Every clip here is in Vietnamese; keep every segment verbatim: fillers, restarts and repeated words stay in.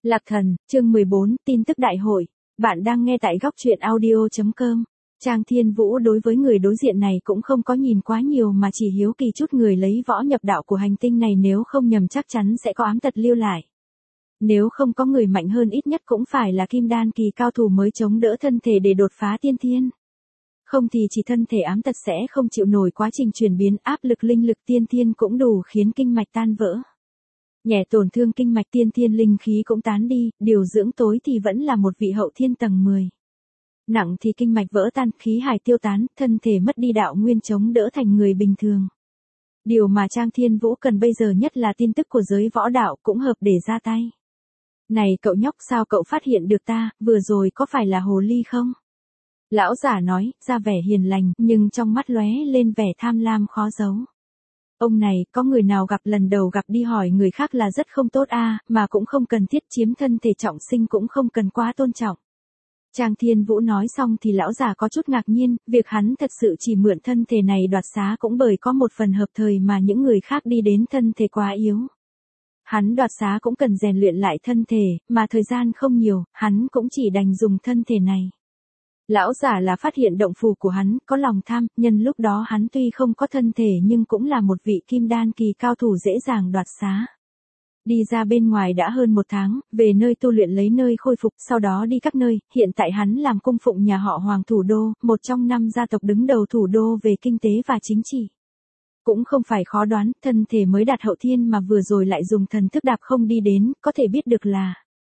Lạc Thần, chương mười bốn, tin tức đại hội. Bạn đang nghe tại góc truyện audio chấm com. Trang Thiên Vũ đối với người đối diện này cũng không có nhìn quá nhiều mà chỉ hiếu kỳ chút người lấy võ nhập đạo của hành tinh này, nếu không nhầm chắc chắn sẽ có ám tật lưu lại. Nếu không có người mạnh hơn ít nhất cũng phải là kim đan kỳ cao thủ mới chống đỡ thân thể để đột phá tiên thiên. Không thì chỉ thân thể ám tật sẽ không chịu nổi quá trình chuyển biến, áp lực linh lực tiên thiên cũng đủ khiến kinh mạch tan vỡ. Nhẹ tổn thương kinh mạch tiên thiên linh khí cũng tán đi, điều dưỡng tối thì vẫn là một vị hậu thiên tầng mười. Nặng thì kinh mạch vỡ tan, khí hải tiêu tán, thân thể mất đi đạo nguyên chống đỡ thành người bình thường. Điều mà Trang Thiên Vũ cần bây giờ nhất là tin tức của giới võ đạo, cũng hợp để ra tay. Này cậu nhóc, sao cậu phát hiện được ta, vừa rồi có phải là hồ ly không? Lão giả nói, ra vẻ hiền lành, nhưng trong mắt lóe lên vẻ tham lam khó giấu. Ông này, có người nào gặp lần đầu gặp đi hỏi người khác là rất không tốt a, à, mà cũng không cần thiết chiếm thân thể trọng sinh, cũng không cần quá tôn trọng. Trang Thiên Vũ nói xong thì lão già có chút ngạc nhiên, việc hắn thật sự chỉ mượn thân thể này đoạt xá cũng bởi có một phần hợp thời mà những người khác đi đến thân thể quá yếu. Hắn đoạt xá cũng cần rèn luyện lại thân thể, mà thời gian không nhiều, hắn cũng chỉ đành dùng thân thể này. Lão giả là phát hiện động phủ của hắn, có lòng tham, nhân lúc đó hắn tuy không có thân thể nhưng cũng là một vị kim đan kỳ cao thủ dễ dàng đoạt xá. Đi ra bên ngoài đã hơn một tháng, về nơi tu luyện lấy nơi khôi phục, sau đó đi các nơi, hiện tại hắn làm cung phụng nhà họ Hoàng thủ đô, một trong năm gia tộc đứng đầu thủ đô về kinh tế và chính trị. Cũng không phải khó đoán, thân thể mới đạt hậu thiên mà vừa rồi lại dùng thần thức đạp không đi đến, có thể biết được là...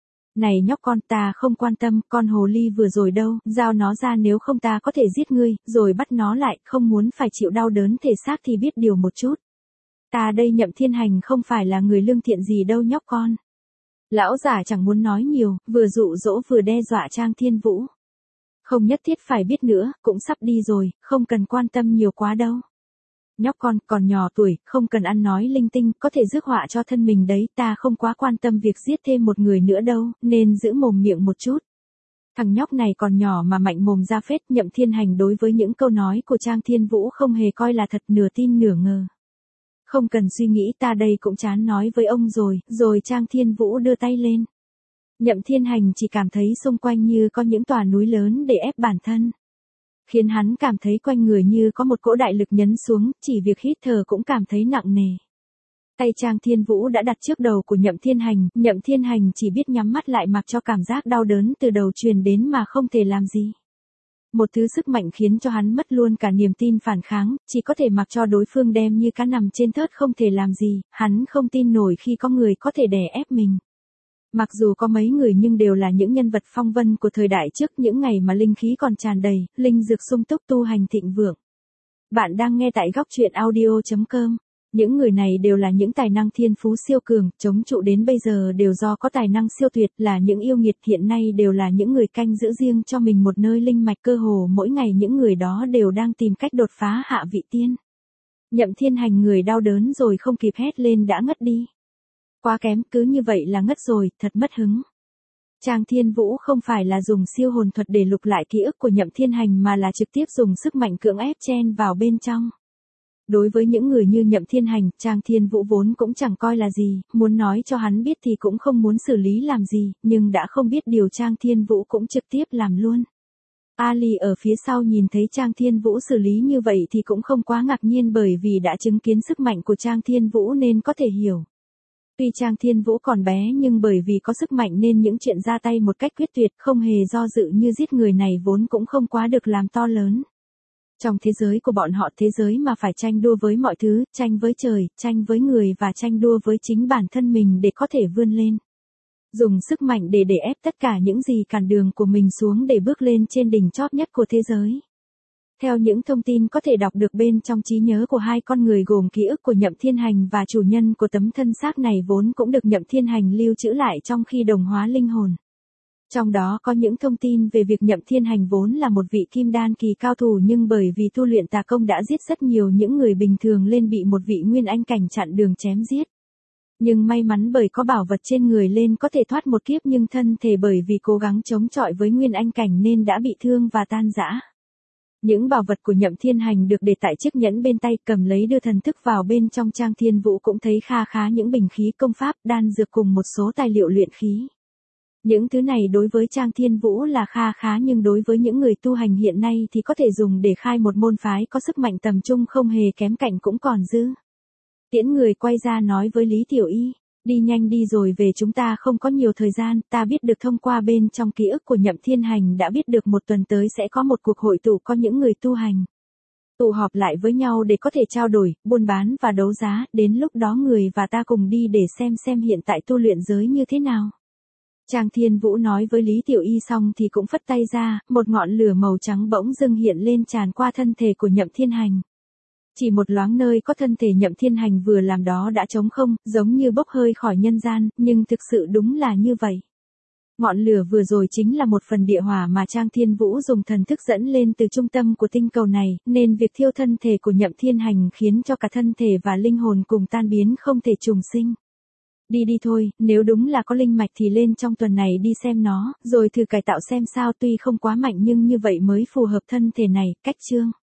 Này nhóc con, ta không quan tâm, con hồ ly vừa rồi đâu, giao nó ra, nếu không ta có thể giết ngươi, rồi bắt nó lại, không muốn phải chịu đau đớn thể xác thì biết điều một chút. Ta đây Nhậm Thiên Hành không phải là người lương thiện gì đâu nhóc con. Lão giả chẳng muốn nói nhiều, vừa dụ dỗ vừa đe dọa Trang Thiên Vũ. Không nhất thiết phải biết nữa, cũng sắp đi rồi, không cần quan tâm nhiều quá đâu. Nhóc con, còn nhỏ tuổi, không cần ăn nói linh tinh, có thể rước họa cho thân mình đấy, ta không quá quan tâm việc giết thêm một người nữa đâu, nên giữ mồm miệng một chút. Thằng nhóc này còn nhỏ mà mạnh mồm ra phết. Nhậm Thiên Hành đối với những câu nói của Trang Thiên Vũ không hề coi là thật, nửa tin nửa ngờ. Không cần suy nghĩ, ta đây cũng chán nói với ông rồi, rồi Trang Thiên Vũ đưa tay lên. Nhậm Thiên Hành chỉ cảm thấy xung quanh như có những tòa núi lớn để ép bản thân. Khiến hắn cảm thấy quanh người như có một cỗ đại lực nhấn xuống, chỉ việc hít thở cũng cảm thấy nặng nề. Tay Trang Thiên Vũ đã đặt trước đầu của Nhậm Thiên Hành, Nhậm Thiên Hành chỉ biết nhắm mắt lại mặc cho cảm giác đau đớn từ đầu truyền đến mà không thể làm gì. Một thứ sức mạnh khiến cho hắn mất luôn cả niềm tin phản kháng, chỉ có thể mặc cho đối phương đem như cá nằm trên thớt không thể làm gì, hắn không tin nổi khi có người có thể đè ép mình. Mặc dù có mấy người nhưng đều là những nhân vật phong vân của thời đại trước, những ngày mà linh khí còn tràn đầy, linh dược sung túc, tu hành thịnh vượng. Bạn đang nghe tại góc truyện audio chấm com. Những người này đều là những tài năng thiên phú siêu cường, chống trụ đến bây giờ đều do có tài năng siêu tuyệt, là những yêu nghiệt, hiện nay đều là những người canh giữ riêng cho mình một nơi linh mạch, cơ hồ mỗi ngày những người đó đều đang tìm cách đột phá hạ vị tiên. Nhậm Thiên Hành người đau đớn rồi không kịp hét lên đã ngất đi. Quá kém, cứ như vậy là ngất rồi, thật mất hứng. Trang Thiên Vũ không phải là dùng siêu hồn thuật để lục lại ký ức của Nhậm Thiên Hành mà là trực tiếp dùng sức mạnh cưỡng ép chen vào bên trong. Đối với những người như Nhậm Thiên Hành, Trang Thiên Vũ vốn cũng chẳng coi là gì, muốn nói cho hắn biết thì cũng không muốn xử lý làm gì, nhưng đã không biết điều Trang Thiên Vũ cũng trực tiếp làm luôn. Ali ở phía sau nhìn thấy Trang Thiên Vũ xử lý như vậy thì cũng không quá ngạc nhiên, bởi vì đã chứng kiến sức mạnh của Trang Thiên Vũ nên có thể hiểu. Tuy Trang Thiên Vũ còn bé nhưng bởi vì có sức mạnh nên những chuyện ra tay một cách quyết tuyệt, không hề do dự như giết người này vốn cũng không quá được làm to lớn. Trong thế giới của bọn họ, thế giới mà phải tranh đua với mọi thứ, tranh với trời, tranh với người và tranh đua với chính bản thân mình để có thể vươn lên. Dùng sức mạnh để để ép tất cả những gì cản đường của mình xuống để bước lên trên đỉnh chóp nhất của thế giới. Theo những thông tin có thể đọc được bên trong trí nhớ của hai con người gồm ký ức của Nhậm Thiên Hành và chủ nhân của tấm thân xác này vốn cũng được Nhậm Thiên Hành lưu trữ lại trong khi đồng hóa linh hồn. Trong đó có những thông tin về việc Nhậm Thiên Hành vốn là một vị kim đan kỳ cao thủ nhưng bởi vì tu luyện tà công đã giết rất nhiều những người bình thường lên bị một vị nguyên anh cảnh chặn đường chém giết. Nhưng may mắn bởi có bảo vật trên người lên có thể thoát một kiếp, nhưng thân thể bởi vì cố gắng chống chọi với nguyên anh cảnh nên đã bị thương và tan rã. Những bảo vật của Nhậm Thiên Hành được để tại chiếc nhẫn bên tay, cầm lấy đưa thần thức vào bên trong. Trang Thiên Vũ cũng thấy kha khá những bình khí công pháp, đan dược cùng một số tài liệu luyện khí. Những thứ này đối với Trang Thiên Vũ là kha khá nhưng đối với những người tu hành hiện nay thì có thể dùng để khai một môn phái có sức mạnh tầm trung không hề kém cạnh cũng còn dư. Tiễn người quay ra nói với Lý Tiểu Y, đi nhanh đi rồi về, chúng ta không có nhiều thời gian, ta biết được thông qua bên trong ký ức của Nhậm Thiên Hành đã biết được một tuần tới sẽ có một cuộc hội tụ có những người tu hành. Tụ họp lại với nhau để có thể trao đổi, buôn bán và đấu giá, đến lúc đó người và ta cùng đi để xem xem hiện tại tu luyện giới như thế nào. Trang Thiên Vũ nói với Lý Tiểu Y xong thì cũng phất tay ra, một ngọn lửa màu trắng bỗng dưng hiện lên tràn qua thân thể của Nhậm Thiên Hành. Chỉ một loáng nơi có thân thể Nhậm Thiên Hành vừa làm đó đã trống không, giống như bốc hơi khỏi nhân gian, nhưng thực sự đúng là như vậy. Ngọn lửa vừa rồi chính là một phần địa hỏa mà Trang Thiên Vũ dùng thần thức dẫn lên từ trung tâm của tinh cầu này, nên việc thiêu thân thể của Nhậm Thiên Hành khiến cho cả thân thể và linh hồn cùng tan biến không thể trùng sinh. Đi đi thôi, nếu đúng là có linh mạch thì lên trong tuần này đi xem nó, rồi thử cải tạo xem sao, tuy không quá mạnh nhưng như vậy mới phù hợp thân thể này. Cách chương